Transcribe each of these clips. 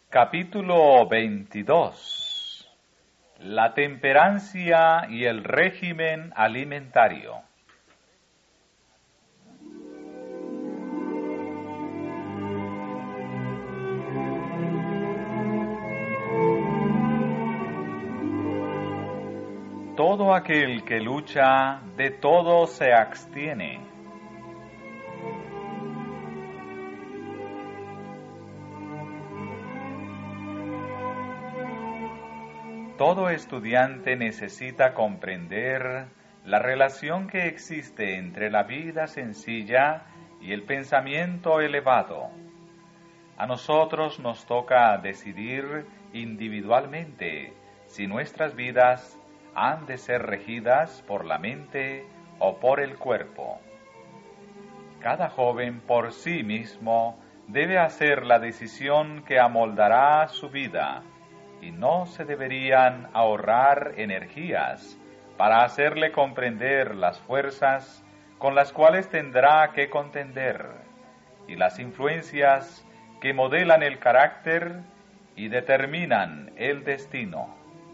Capítulo 22. La temperancia y el régimen alimentario. Todo aquel que lucha, de todo se abstiene. Todo estudiante necesita comprender la relación que existe entre la vida sencilla y el pensamiento elevado. A nosotros nos toca decidir individualmente si nuestras vidas han de ser regidas por la mente o por el cuerpo. Cada joven por sí mismo debe hacer la decisión que amoldará su vida, y no se deberían ahorrar energías para hacerle comprender las fuerzas con las cuales tendrá que contender y las influencias que modelan el carácter y determinan el destino.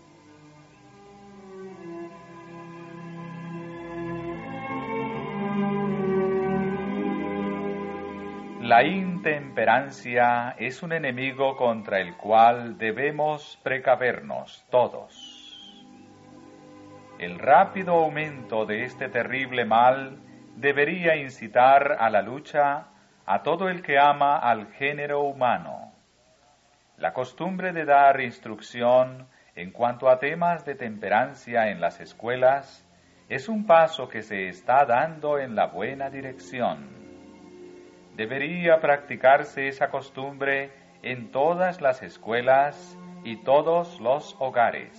La intemperancia es un enemigo contra el cual debemos precavernos todos. El rápido aumento de este terrible mal debería incitar a la lucha a todo el que ama al género humano. La costumbre de dar instrucción en cuanto a temas de temperancia en las escuelas es un paso que se está dando en la buena dirección. Debería practicarse esa costumbre en todas las escuelas y todos los hogares.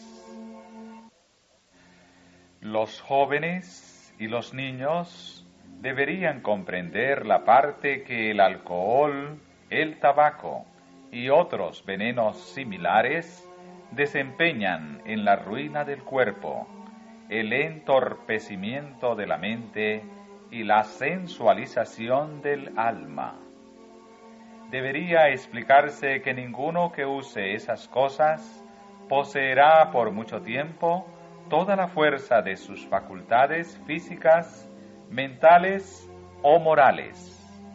Los jóvenes y los niños deberían comprender la parte que el alcohol, el tabaco y otros venenos similares desempeñan en la ruina del cuerpo, el entorpecimiento de la mente y la sensualización del alma. Debería explicarse que ninguno que use esas cosas poseerá por mucho tiempo toda la fuerza de sus facultades físicas, mentales o morales.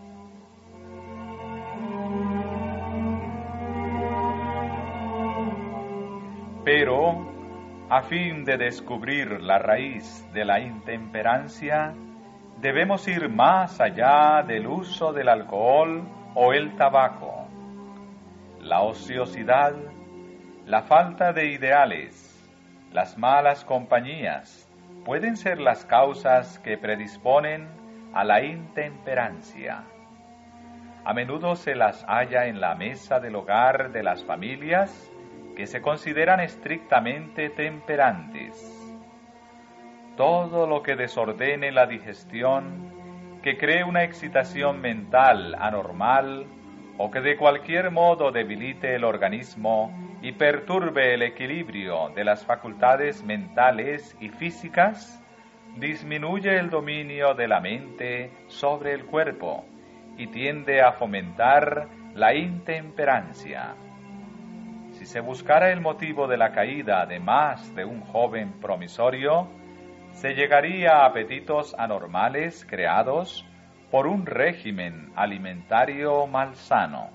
Pero, a fin de descubrir la raíz de la intemperancia, debemos ir más allá del uso del alcohol o el tabaco. La ociosidad, la falta de ideales, las malas compañías pueden ser las causas que predisponen a la intemperancia. A menudo se las halla en la mesa del hogar de las familias que se consideran estrictamente temperantes. Todo lo que desordene la digestión, que cree una excitación mental anormal o que de cualquier modo debilite el organismo y perturbe el equilibrio de las facultades mentales y físicas, disminuye el dominio de la mente sobre el cuerpo y tiende a fomentar la intemperancia. Si se buscara el motivo de la caída de más de un joven promisorio, se llegaría a apetitos anormales creados por un régimen alimentario malsano.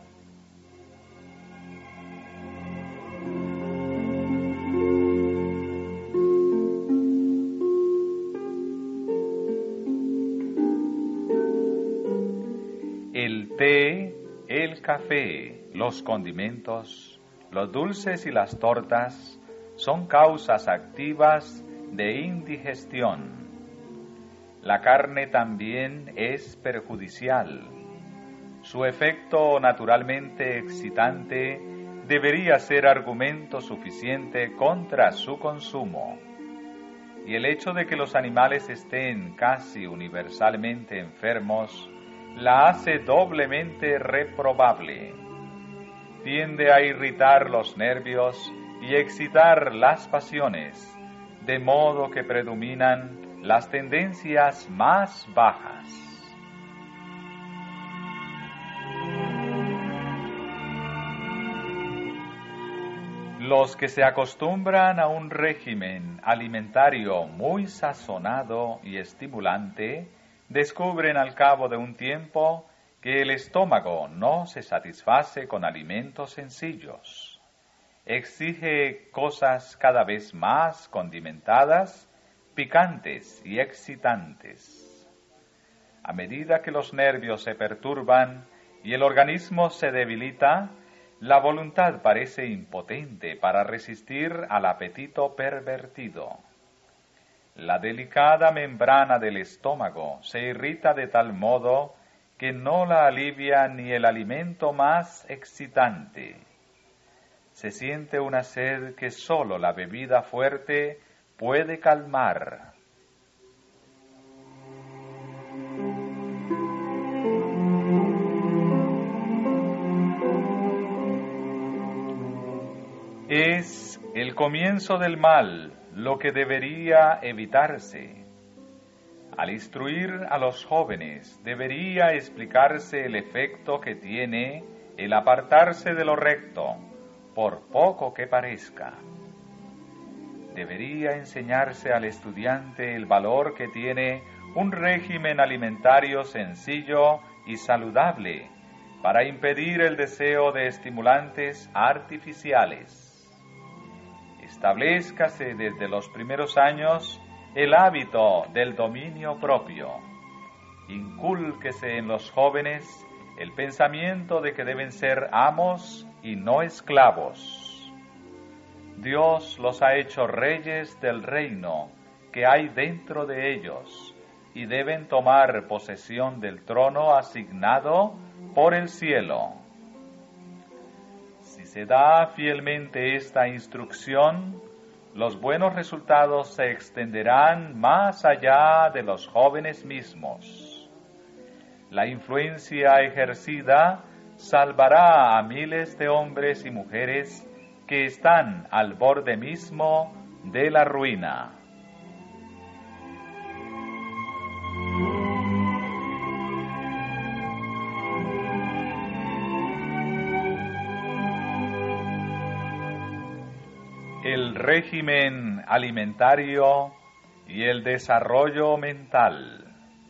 El té, el café, los condimentos, los dulces y las tortas son causas activas de indigestión. La carne también es perjudicial. Su efecto naturalmente excitante debería ser argumento suficiente contra su consumo. Y el hecho de que los animales estén casi universalmente enfermos la hace doblemente reprobable. Tiende a irritar los nervios y excitar las pasiones, de modo que predominan las tendencias más bajas. Los que se acostumbran a un régimen alimentario muy sazonado y estimulante, descubren al cabo de un tiempo que el estómago no se satisface con alimentos sencillos. Exige cosas cada vez más condimentadas, picantes y excitantes. A medida que los nervios se perturban y el organismo se debilita, la voluntad parece impotente para resistir al apetito pervertido. La delicada membrana del estómago se irrita de tal modo que no la alivia ni el alimento más excitante. Se siente una sed que sólo la bebida fuerte puede calmar. Es el comienzo del mal lo que debería evitarse. Al instruir a los jóvenes, debería explicarse el efecto que tiene el apartarse de lo recto, por poco que parezca. Debería enseñarse al estudiante el valor que tiene un régimen alimentario sencillo y saludable para impedir el deseo de estimulantes artificiales. Establezcase desde los primeros años el hábito del dominio propio. Incúlquese en los jóvenes el pensamiento de que deben ser amos y no esclavos. Dios los ha hecho reyes del reino que hay dentro de ellos y deben tomar posesión del trono asignado por el cielo. Si se da fielmente esta instrucción, los buenos resultados se extenderán más allá de los jóvenes mismos. La influencia ejercida salvará a miles de hombres y mujeres que están al borde mismo de la ruina. El régimen alimentario y el desarrollo mental.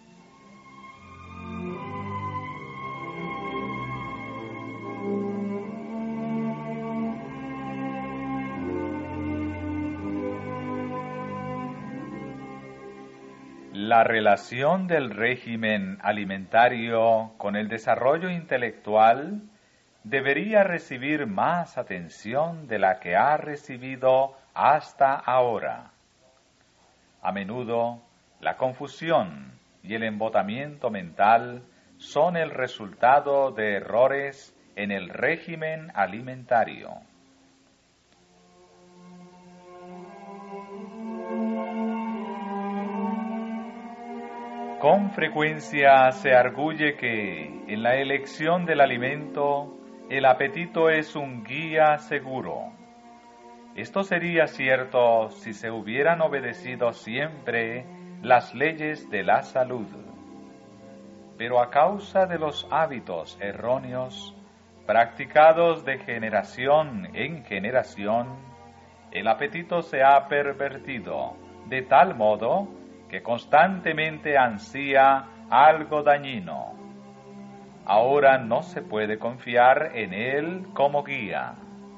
La relación del régimen alimentario con el desarrollo intelectual debería recibir más atención de la que ha recibido hasta ahora. A menudo, la confusión y el embotamiento mental son el resultado de errores en el régimen alimentario. Con frecuencia se arguye que, en la elección del alimento, el apetito es un guía seguro. Esto sería cierto si se hubieran obedecido siempre las leyes de la salud. Pero a causa de los hábitos erróneos, practicados de generación en generación, el apetito se ha pervertido de tal modo que constantemente ansía algo dañino. Ahora no se puede confiar en él como guía.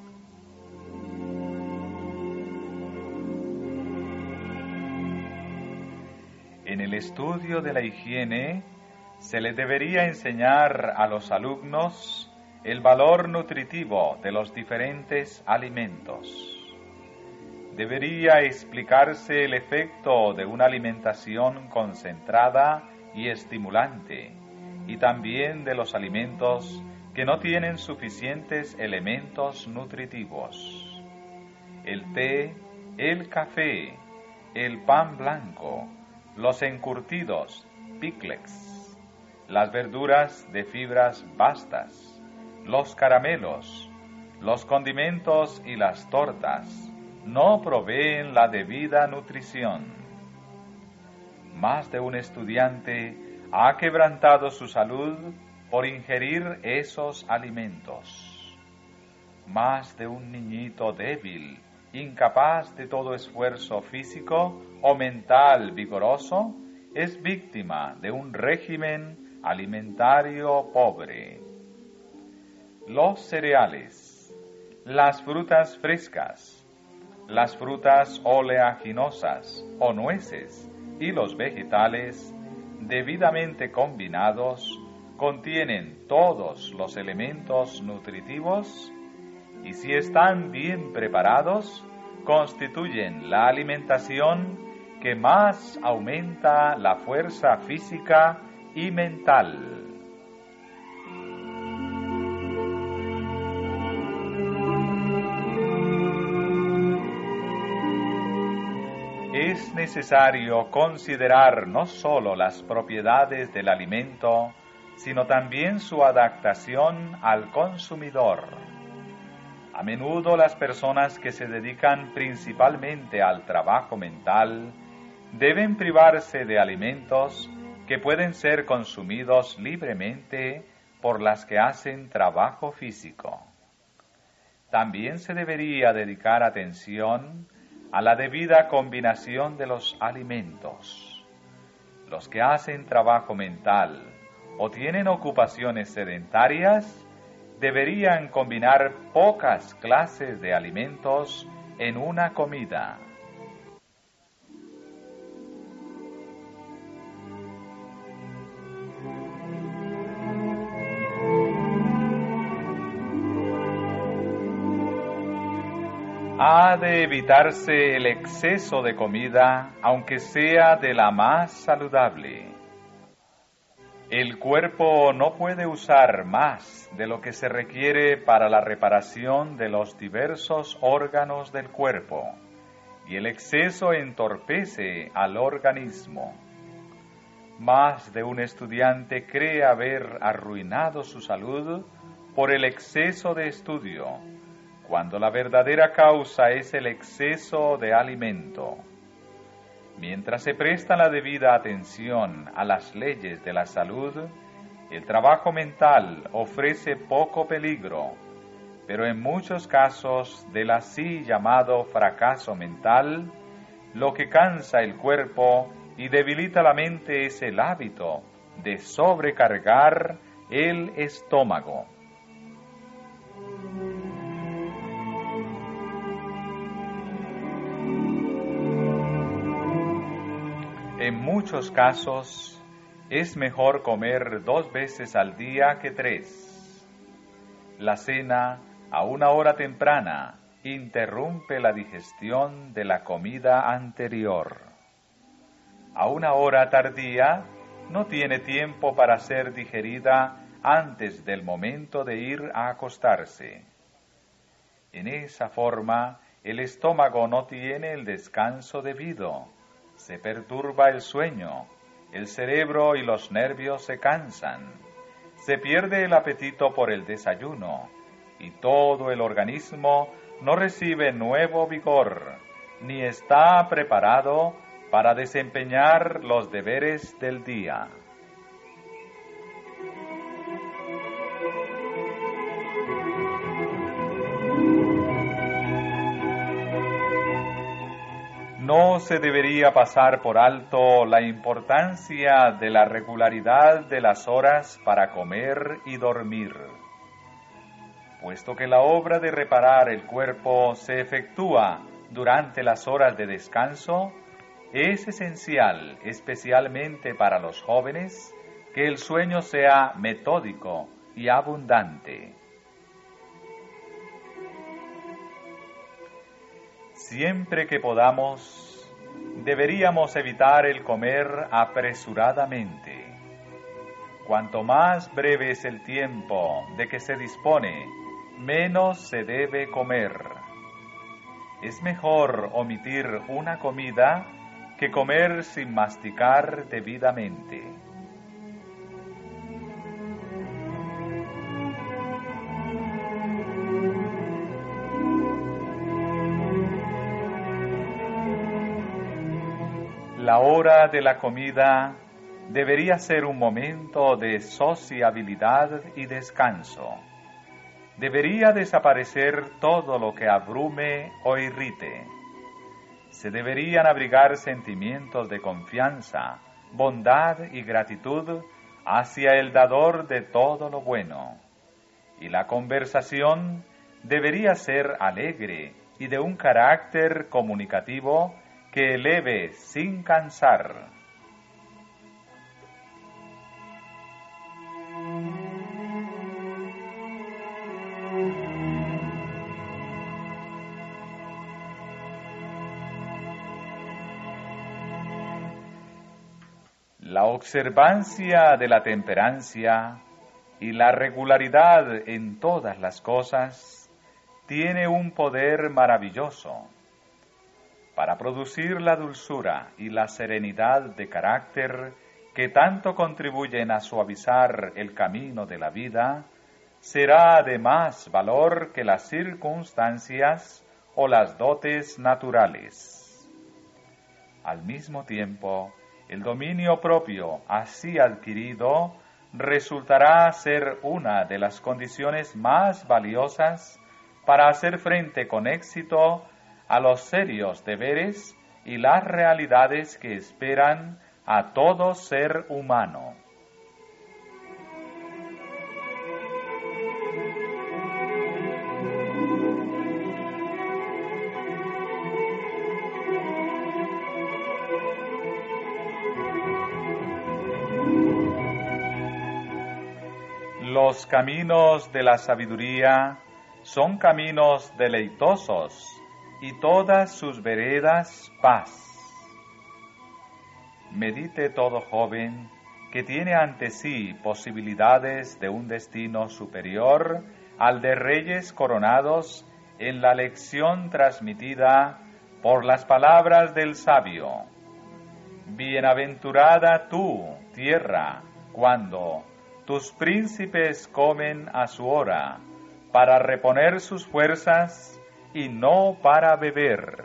En el estudio de la higiene, se le debería enseñar a los alumnos el valor nutritivo de los diferentes alimentos. Debería explicarse el efecto de una alimentación concentrada y estimulante, y también de los alimentos que no tienen suficientes elementos nutritivos. El té, el café, el pan blanco, los encurtidos, pickles, las verduras de fibras vastas, los caramelos, los condimentos y las tortas no proveen la debida nutrición. Más de un estudiante ha quebrantado su salud por ingerir esos alimentos. más de un niñito débil, incapaz de todo esfuerzo físico o mental vigoroso, es víctima de un régimen alimentario pobre. Los cereales, las frutas frescas, las frutas oleaginosas o nueces y los vegetales, debidamente combinados, contienen todos los elementos nutritivos y si están bien preparados, constituyen la alimentación que más aumenta la fuerza física y mental. Es necesario considerar no solo las propiedades del alimento, sino también su adaptación al consumidor. A menudo las personas que se dedican principalmente al trabajo mental deben privarse de alimentos que pueden ser consumidos libremente por las que hacen trabajo físico. También se debería dedicar atención a la debida combinación de los alimentos. Los que hacen trabajo mental o tienen ocupaciones sedentarias deberían combinar pocas clases de alimentos en una comida. Ha de evitarse el exceso de comida, aunque sea de la más saludable. El cuerpo no puede usar más de lo que se requiere para la reparación de los diversos órganos del cuerpo, y el exceso entorpece al organismo. Más de un estudiante cree haber arruinado su salud por el exceso de estudio, cuando la verdadera causa es el exceso de alimento. Mientras se presta la debida atención a las leyes de la salud, el trabajo mental ofrece poco peligro, pero en muchos casos del así llamado fracaso mental, lo que cansa el cuerpo y debilita la mente es el hábito de sobrecargar el estómago. En muchos casos, es mejor comer 2 veces al día que 3. La cena, a una hora temprana, interrumpe la digestión de la comida anterior. A una hora tardía, no tiene tiempo para ser digerida antes del momento de ir a acostarse. En esa forma, el estómago no tiene el descanso debido. Se perturba el sueño, el cerebro y los nervios se cansan, se pierde el apetito por el desayuno y todo el organismo no recibe nuevo vigor, ni está preparado para desempeñar los deberes del día. No se debería pasar por alto la importancia de la regularidad de las horas para comer y dormir, puesto que la obra de reparar el cuerpo se efectúa durante las horas de descanso. Es esencial, especialmente para los jóvenes, que el sueño sea metódico y abundante. Siempre que podamos, deberíamos evitar el comer apresuradamente. Cuanto más breve es el tiempo de que se dispone, menos se debe comer. Es mejor omitir una comida que comer sin masticar debidamente. La hora de la comida debería ser un momento de sociabilidad y descanso. debería desaparecer todo lo que abrume o irrite. Se deberían abrigar sentimientos de confianza, bondad y gratitud hacia el dador de todo lo bueno. Y la conversación debería ser alegre y de un carácter comunicativo que eleve sin cansar. La observancia de la temperancia y la regularidad en todas las cosas tiene un poder maravilloso para producir la dulzura y la serenidad de carácter que tanto contribuyen a suavizar el camino de la vida. Será de más valor que las circunstancias o las dotes naturales. Al mismo tiempo, el dominio propio así adquirido resultará ser una de las condiciones más valiosas para hacer frente con éxito a los serios deberes y las realidades que esperan a todo ser humano. Los caminos de la sabiduría son caminos deleitosos y todas sus veredas paz. Medite todo joven que tiene ante sí posibilidades de un destino superior al de reyes coronados en la lección transmitida por las palabras del sabio. Bienaventurada tú, tierra, cuando tus príncipes comen a su hora, para reponer sus fuerzas y no para beber.